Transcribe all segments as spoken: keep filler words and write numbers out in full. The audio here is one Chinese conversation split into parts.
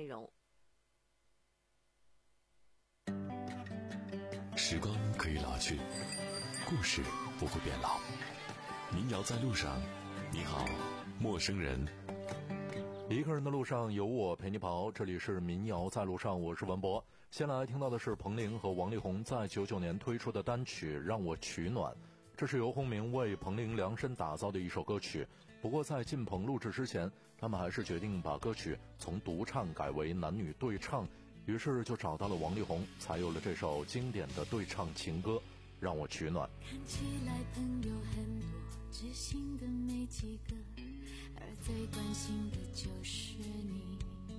内容。 时光可以老去，故事不会变老。民谣在路上，你好，陌生人。 一个人的路上有我陪你跑，这里是民谣在路上，我是文博。先来听到的是彭羚和王力宏在九九年推出的单曲《让我取暖》，这是由洪明为彭羚量身打造的一首歌曲。不过在进棚录制之前，他们还是决定把歌曲从独唱改为男女对唱，于是就找到了王力宏，才有了这首经典的对唱情歌《让我取暖》。 看起来朋友很多，知心的没几个，而最关心的就是你。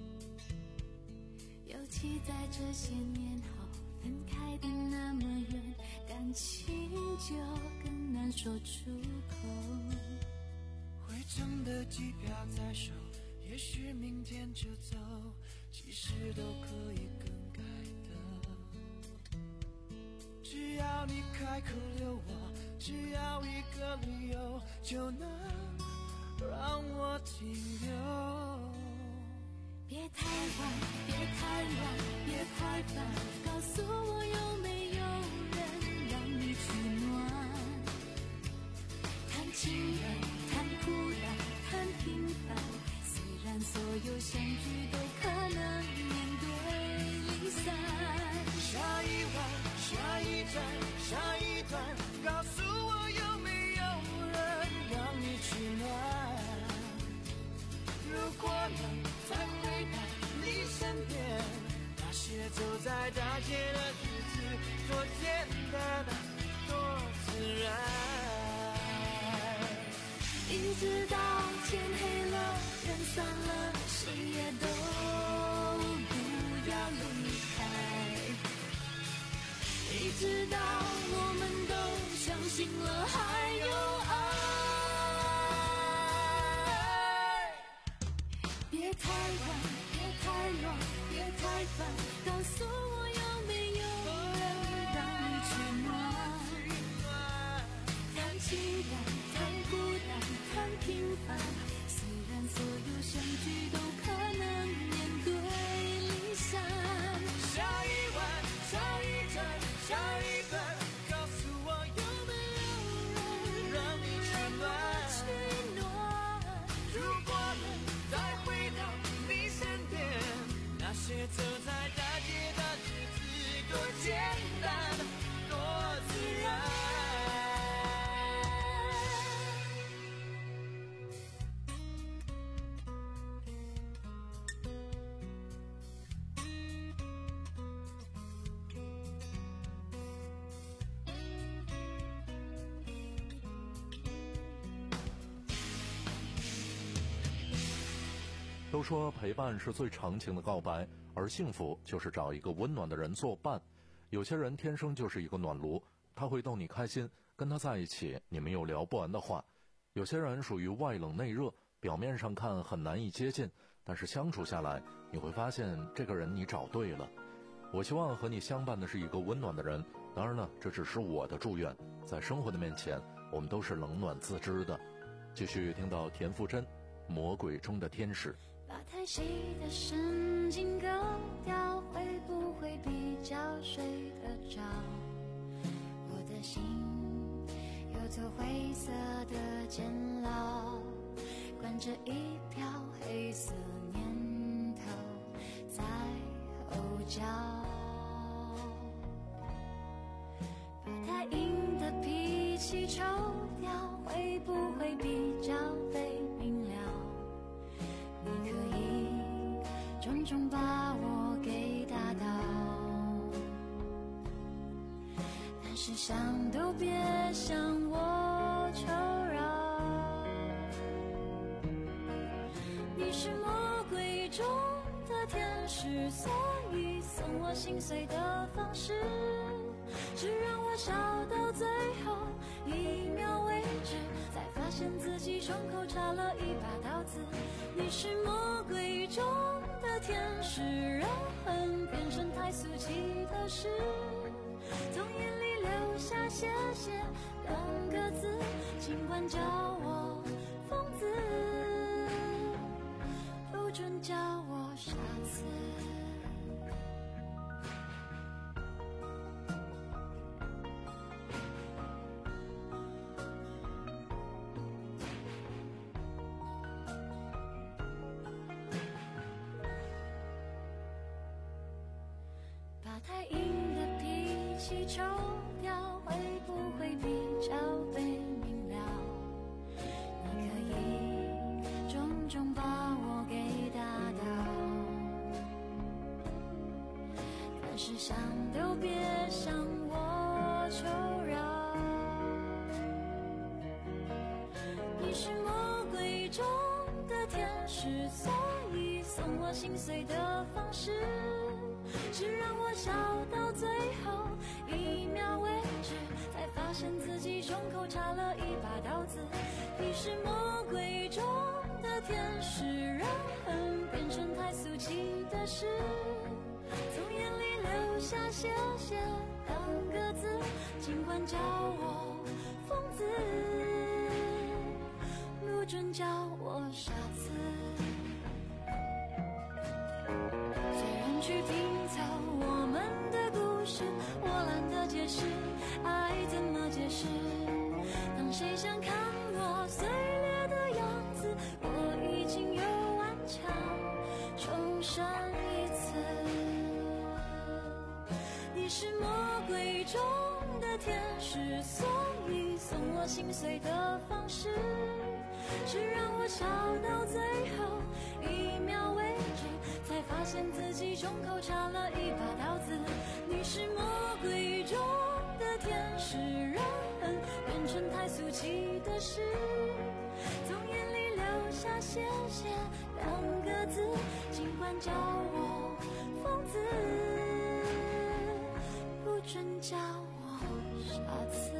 尤其在这些年后，分开的那么远，感情就更难说出口。 回程的机票在手，也许明天就走，其实都可以更改的。只要你开口留我，只要一个理由，就能让我停留。 别太晚，别太晚，别太烦，告诉我有没有人让你取暖。谈情人，谈孤单，谈平凡，虽然所有相聚都可能面对离散。 下一晚，下一站，下一段，告诉我有没有人让你取暖。如果能再回到你身边，那些走在大街的日子多简单，多自然。 一直到天黑了，人散了，谁也都不要离开。一直到我们都相信了还有爱。别太晚，别太乱，别太烦，告诉我有没有人让你取暖。谈情感，谈孤单，谈平凡，虽然所有相聚都可能面对离散。 下一晚，下一站，下一段，告诉我有没有人让你取暖。 取暖。 如果能再回到你身边，那些走在大街的日子多简单，多自然。 都说陪伴是最长情的告白，而幸福就是找一个温暖的人作伴。有些人天生就是一个暖炉，他会逗你开心，跟他在一起你们有聊不完的话。有些人属于外冷内热，表面上看很难以接近，但是相处下来你会发现这个人你找对了。我希望和你相伴的是一个温暖的人，当然了，这只是我的祝愿，在生活的面前我们都是冷暖自知的。继续听到田馥甄魔鬼中的天使。 把太细的神经割掉，会不会比较睡得着？我的心有座灰色的监牢，关着一条黑色念头在吼叫。把太硬的脾气抽掉，会不会比较被明了？你可以重重把我给打倒，但是想都别向我求饶。你是魔鬼中的天使，所以送我心碎的方式只让我笑到最后一秒为止，才发现自己胸口插了一把刀子。你是魔鬼中的天使，让恨变成太俗气的事，从眼里流下谢谢两个字，尽管叫我疯子，不准叫我傻子。 起抽掉，会不会比较被明了？你可以重重把我给打倒，但是想都别向我求饶。你是魔鬼中的天使，所以送我心碎的方式是让我笑到最后一秒为止，才发现自己胸口插了一把刀子。你是魔鬼中的天使，让恨变成太俗气的事，从眼里流下谢谢两个字，尽管叫我疯子，不准叫我傻子。虽然去拼凑我们的故事，我懒得解释爱怎么解释。当谁想看我碎裂的样子，我已经有顽强重生一次。你是魔鬼中的天使，所以送我心碎的方式是让我笑到最后一秒为止，才发现自己胸口插了一把刀子。你是魔鬼中的天使，让恨变成太俗气的事，从眼里流下谢谢两个字，尽管叫我疯子，不准叫我傻子。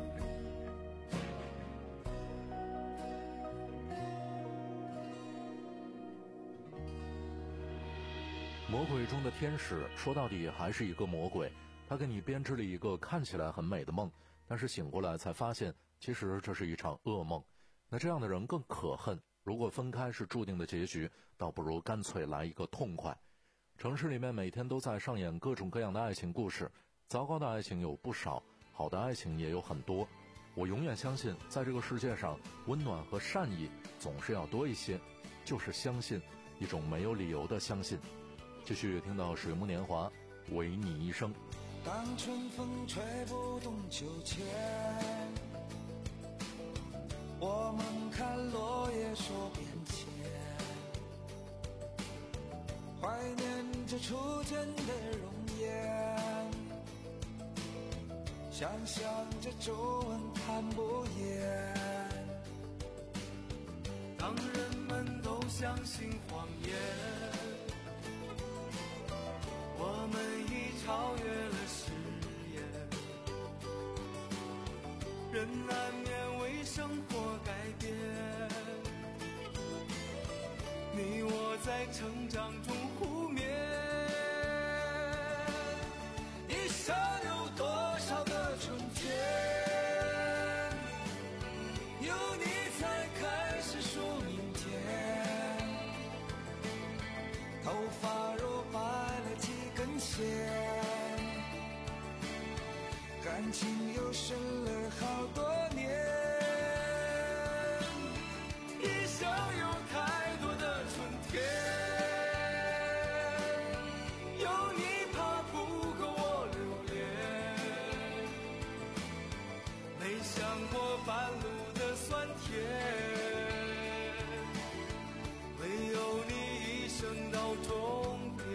魔鬼中的天使说到底还是一个魔鬼，他给你编织了一个看起来很美的梦，但是醒过来才发现其实这是一场噩梦。那这样的人更可恨，如果分开是注定的结局，倒不如干脆来一个痛快。城市里面每天都在上演各种各样的爱情故事，糟糕的爱情有不少，好的爱情也有很多。我永远相信在这个世界上，温暖和善意总是要多一些，就是相信，一种没有理由的相信。继续听到水木年华，唯你一生。 当春风吹不动秋千，我们看落叶说变迁，怀念着初见的容颜，想象着皱纹看不厌。当人们都相信谎言，我们已超越了誓言，人难免为生活改变，你我在成长中互勉。一生有多少个春天，有你才开始数明天，头发若白了几根线，感情又深了好多年。一生有太多的春天，有你怕不够我留恋，没想过半路的酸甜，唯有你一生到终点。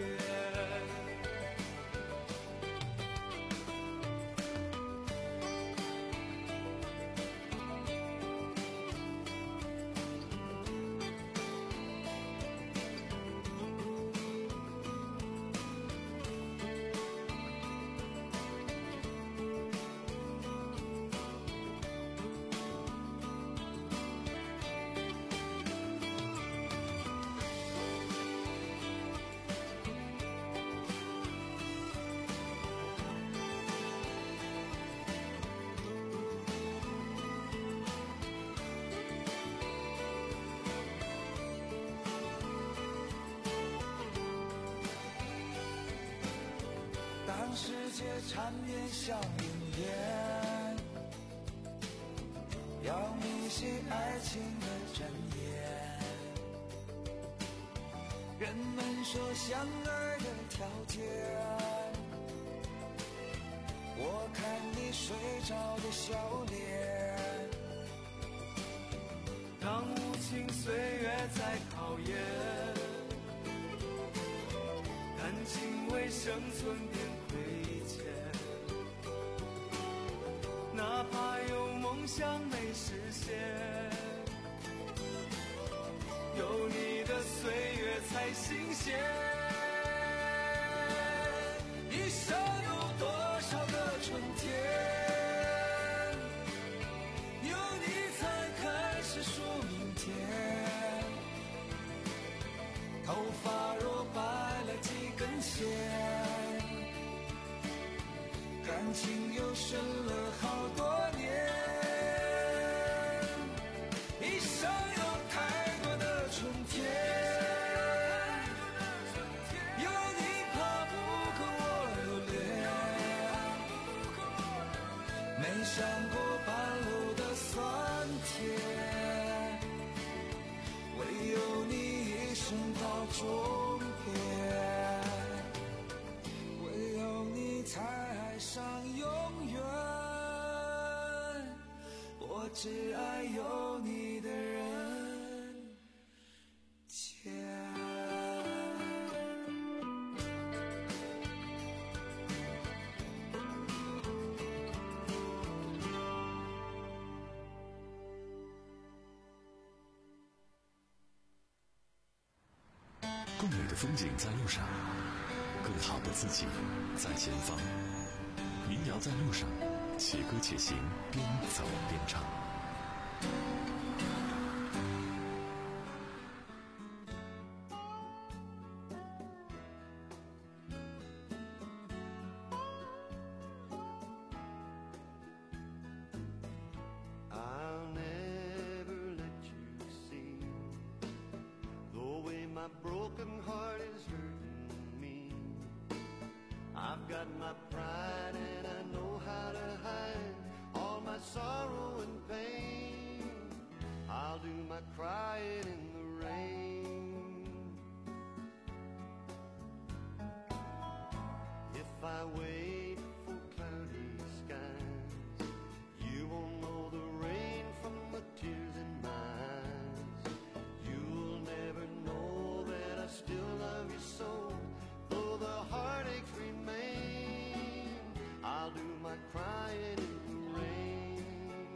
当世界缠绵像云烟，要迷信爱情的真言，人们说相爱的条件我看你睡着的笑脸。当无情岁月在考验，感情为生存变亏欠，哪怕有梦想没实现，有你的岁月才新鲜。一生有多少个春天，有你才开始数明天。头发若白了几根线，感情又深了好多年。一生有太多的春天，有你怕不够我留恋，没想过半路的酸甜，唯有你一生到终点，唯有你才爱上永远。我只爱有你的人间。 更美的风景在路上，更好的自己在前方。民谣在路上，且歌且行，边走边唱。 I'll never let you see the way my broken heart is hurting me. I've got my pride and I know how to hide all my sorrow and pain. I'll do my crying in the rain. If I wait for cloudy skies, you won't know the rain from the tears in my eyes. You'll never know that I still love you so, though the heartaches remain. I'll do my crying in the rain.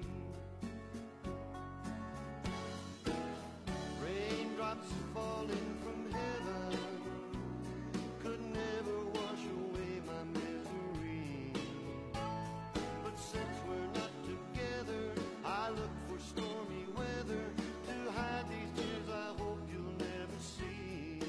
Raindrops falling from heaven could never wash away my misery. But since we're not together, I look for stormy weather to hide these tears I hope you'll never see.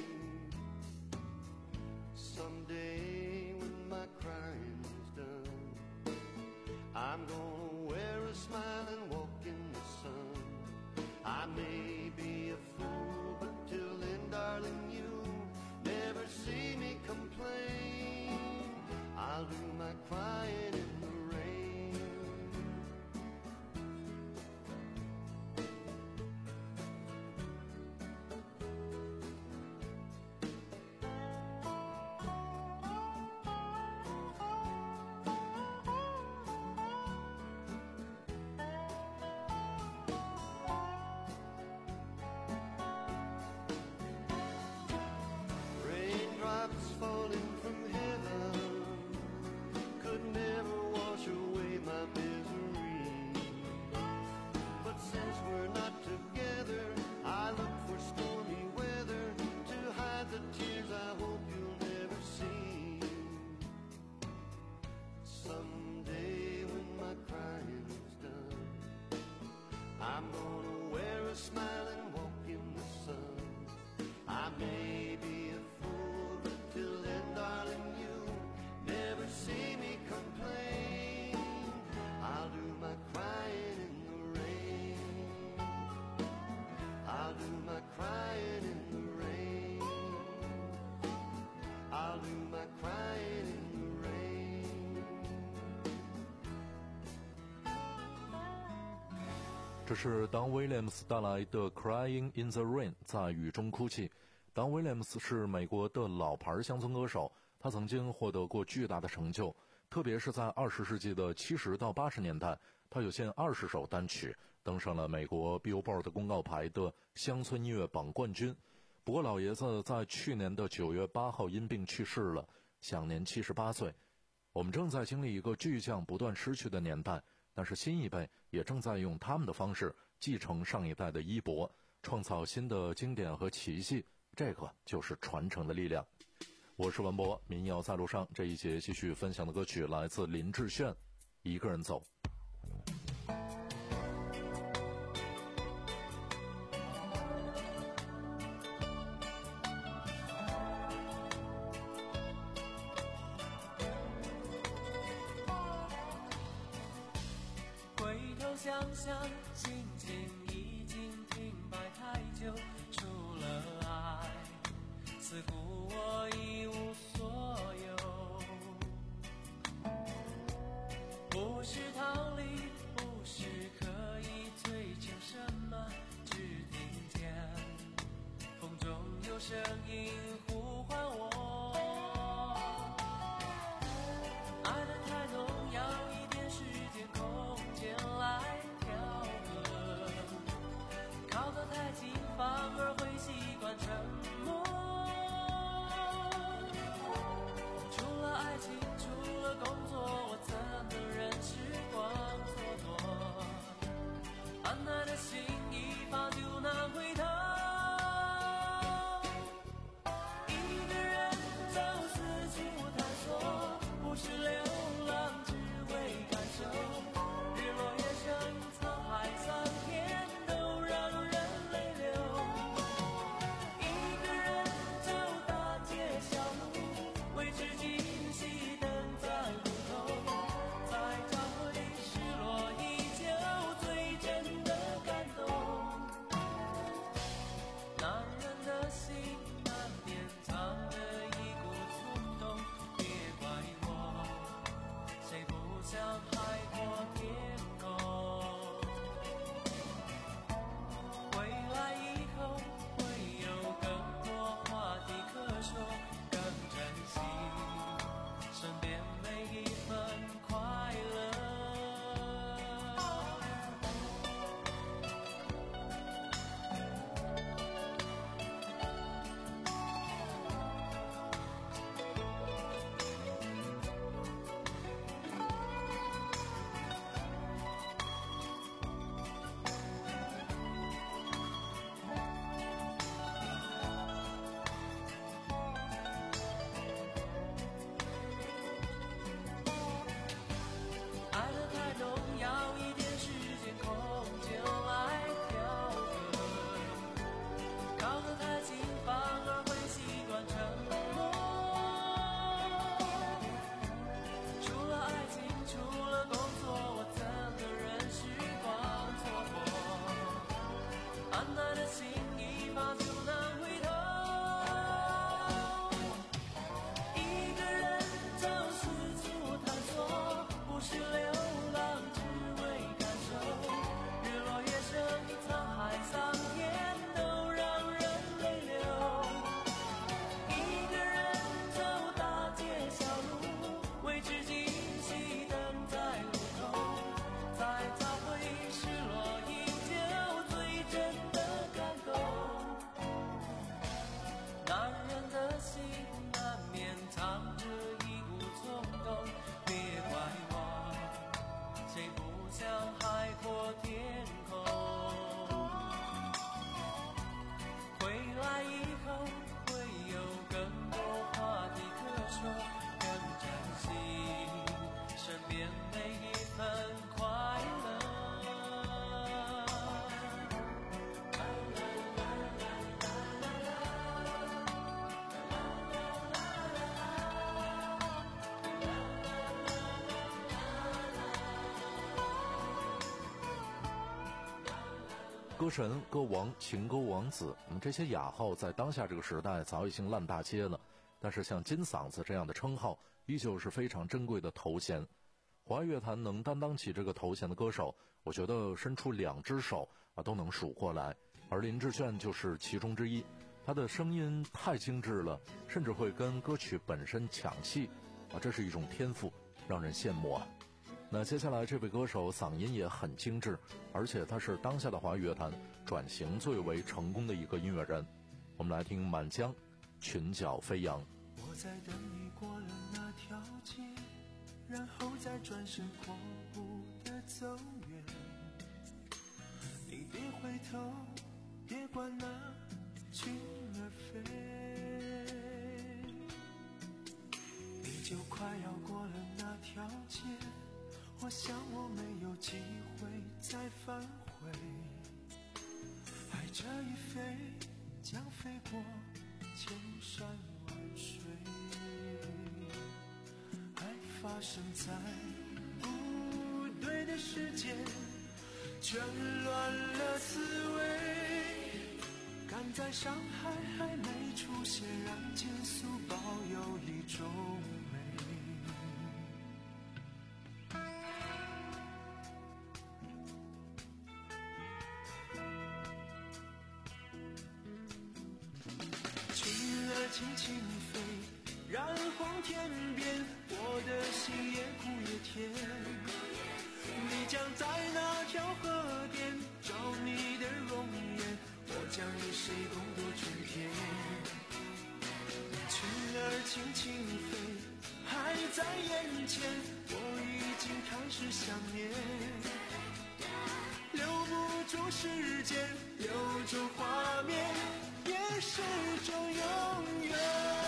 Someday when my crying's done, I'm gonna wear a smile and walk in the sun. I may be a fool, but till then, darling, you'll never see me complain. I'll do my crying in the rain. Raindrops falling from heaven could never wash away my misery. But since we're not together, I look for stormy weather to hide the tears I hope you'll never see. Someday when my crying's done, I'm gonna wear a smile and walk in the sun. I may be a fool, but till then, darling, you'll never see me complain. I'll do my crying in the rain. I'll do my crying in the rain. I'll do my crying in the rain. 这是当威廉姆斯带来的《Crying in the Rain》，在雨中哭泣。当威廉姆斯是美国的老牌乡村歌手，他曾经获得过巨大的成就， 特别是在二十世纪的七十到八十年代，他有近二十首单曲登上了美国 Billboard 的公告牌的乡村音乐榜冠军。不过老爷子在去年的九月八号因病去世了，享年七十八岁。我们正在经历一个巨匠不断失去的年代，但是新一辈也正在用他们的方式继承上一代的衣钵，创造新的经典和奇迹，这个就是传承的力量。我是文博，民谣在路上，这一节继续分享的歌曲来自林志炫，一个人走。 回头想想，心情已经停摆太久，除了爱，似乎我一无所有。不是逃离，不是可以追求什么，只听见风中有声音呼唤我。爱得太浓，要一点时间空间来调和，靠得太近反而会习惯沉默。除了爱情，除了工作，我怎能忍时光蹉跎？安奈的心一发就难回头。一个人走四处探索，不是流浪，只为感受日落夜升，沧海桑田都让人泪流。一个人走大街小路，为知己熄灯在路头，才找回失落已久最真的感动。男人的心难免藏着一股冲动，别怪我，谁不想海阔天空？回来以后会有更多话题可说，更珍惜身边每一份快乐。爱得太浓，要一点时间空间来调和，靠得太近反而会习惯沉默。除了爱情，除了工作，我怎能忍时光蹉跎？安奈的心一发就难回头。一个人走四处探索，不是流浪，只为感受日落夜升，沧海桑田都让人泪流。一个人走大街小路，为知己熄灯在路口，才找回失落已久最真的感动。男人的心难免藏着一股冲动，别怪我，谁不想海阔天空？回来以后会有更多话题可说，更珍惜身边每一份快乐。 歌神、歌王、情歌王子，嗯，这些雅号在当下这个时代早已经烂大街了，但是像金嗓子这样的称号依旧是非常珍贵的头衔。华语乐坛能担当起这个头衔的歌手，我觉得伸出两只手啊都能数过来，而林志炫就是其中之一。他的声音太精致了，甚至会跟歌曲本身抢戏啊，这是一种天赋。 让人羡慕啊。那接下来这位歌手嗓音也很精致，而且他是当下的华语乐坛转型最为成功的一个音乐人。我们来听满江裙角飞扬。 我在等你过了那条街，然后再转身狂步的走远。你别回头，别管那裙儿飞，你就快要过了那条街，我想我没有机会再返回。爱这一飞，将飞过千山万水。爱发生在不对的时间，全乱了思维。赶在伤害还没出现，让结束保有一种美。裙儿轻轻飞，染红天边，我的心也哭也甜。你将在那条河边找你的容颜，我将与谁共度春天。裙儿轻轻飞，还在眼前，我已经开始想念。留不住时间，留住画面，也是种永远。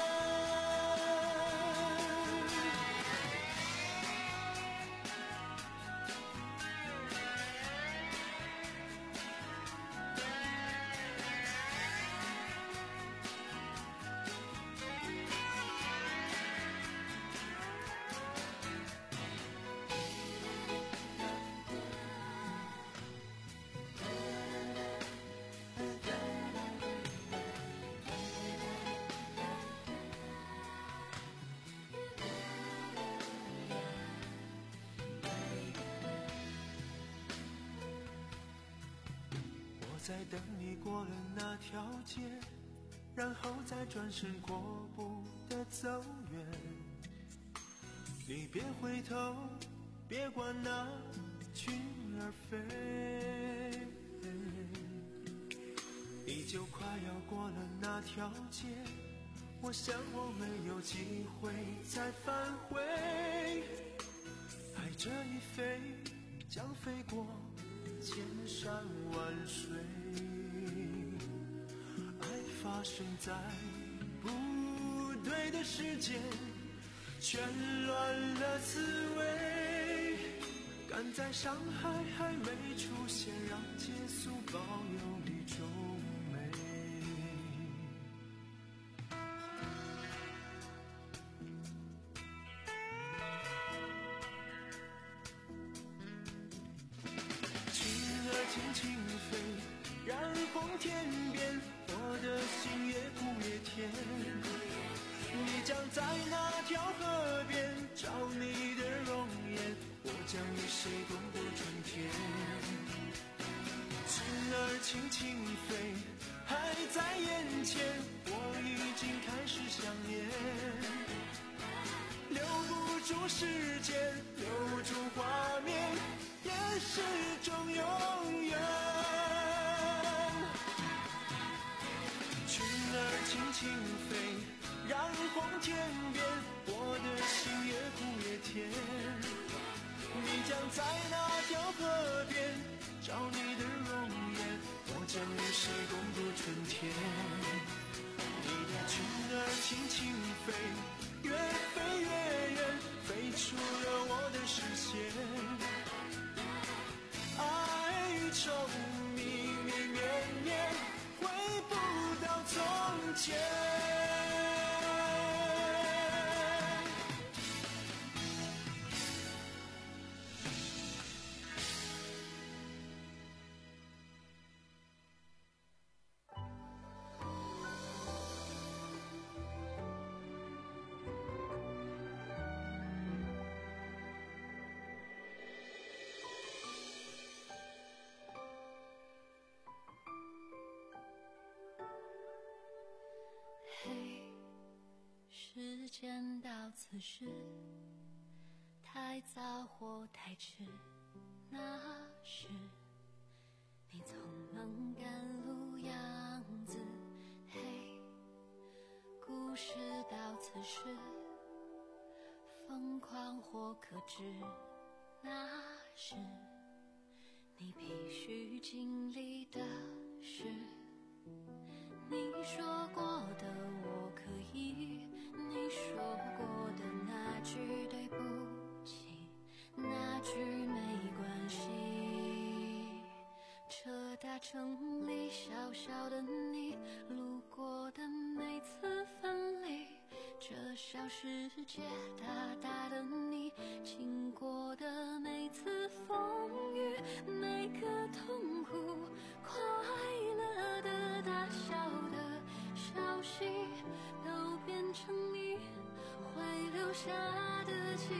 在等你过了那条街，然后再转身过步的走远。你别回头，别管那裙儿飞，你就快要过了那条街，我想我没有机会再返回。爱这一飞，将飞过千山万水。爱发生在不对的时间，全乱了思维。赶在伤害还没出现，让结束保有一种美。轻轻飞，染红天边，我的心也哭也甜。你将在那条河边找你的容颜，我将与谁共度春天。裙儿轻轻飞，还在眼前，我已经开始想念。留不住时间，留住画面，也是种永远。裙儿轻轻飞，染红天边，我的心也哭也甜。你将在那条河边找你的容颜，我将与谁共度春天。你的裙儿轻轻飞，越飞越远，飞出了我的视线。爱愁迷迷绵绵，回不到从前。 嘿，时间到此时，它太早或太迟，那时你匆忙赶路样子。嘿，故事到此时，疯狂或克制，那是你必须经历的事。你说过的我可以，你说过的那句对不起，那句没关系，这大城里小小的你，路过的每次分离，这小世界大大的你，经过的每次风雨，每个痛苦快乐的大小的消息，都变成你会留下的记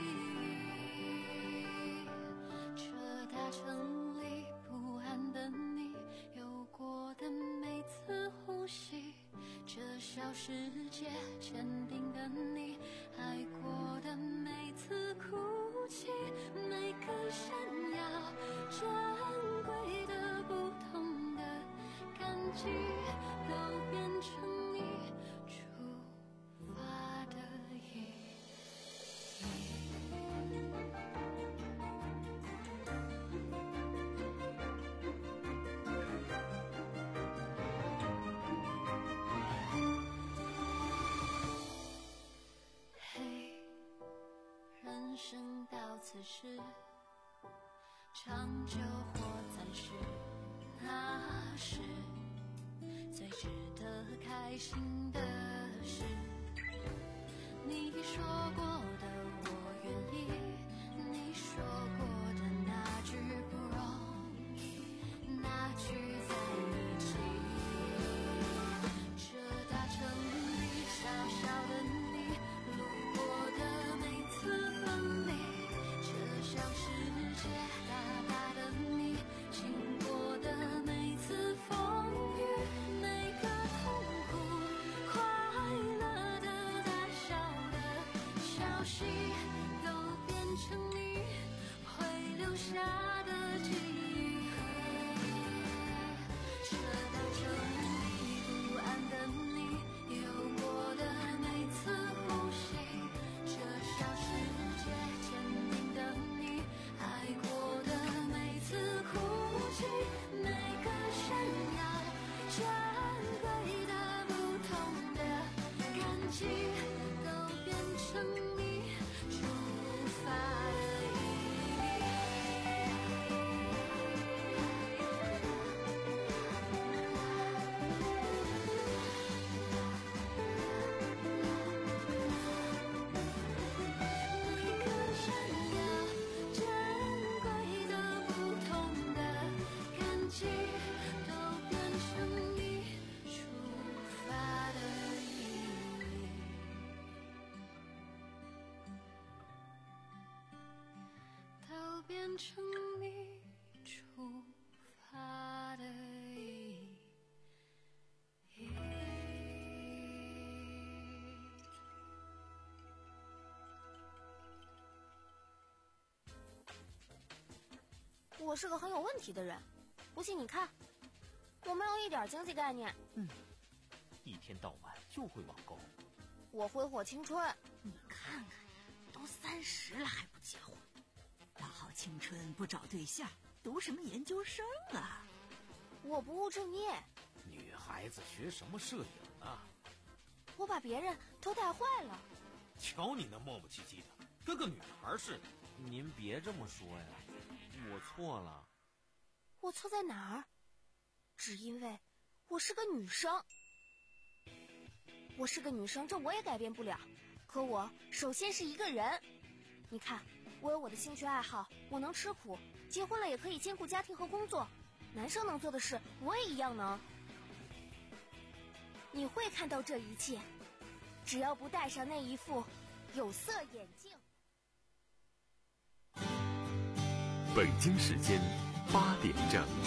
忆。这大城里不安的你，有过的每次呼吸，这小世界坚定的你，爱过的每次哭泣，每个闪耀珍贵的不同的感激，都变成你出发的意义。人生到此时，长久或暂时，那是最值得开心的事。你说过的我愿意，你说过的那句不容易，那句在一起，这大城里小小的你，路过的每次分离，这小世界大大的你，经过的每次风雨，每个痛苦快乐的大小的消息，都变成你会留下的记忆。这大城里不安的你，有过的每次呼吸，这小世界坚定的你，爱过的每次哭泣，每个闪耀珍贵的不同的感激，都变成你出发的意义。每个闪耀珍贵的不同的感激，都变成你出发的意义。都变成你出发的意义。 我是个很有问题的人，不信你看，我没有一点经济概念， 嗯，一天到晚就会网购。 我挥霍青春。 你看看，都三十了还不结婚，大好青春不找对象，读什么研究生啊？ 我不务正业， 女孩子学什么摄影啊？ 我把别人都带坏了。 瞧你那磨磨唧唧的，跟个女孩似的。 您别这么说呀，我错了。 我错在哪儿？只因为我是个女生。我是个女生，这我也改变不了。可我首先是一个人。你看，我有我的兴趣爱好，我能吃苦，结婚了也可以兼顾家庭和工作。男生能做的事，我也一样能。你会看到这一切，只要不戴上那一副有色眼镜。 北京时间八点整。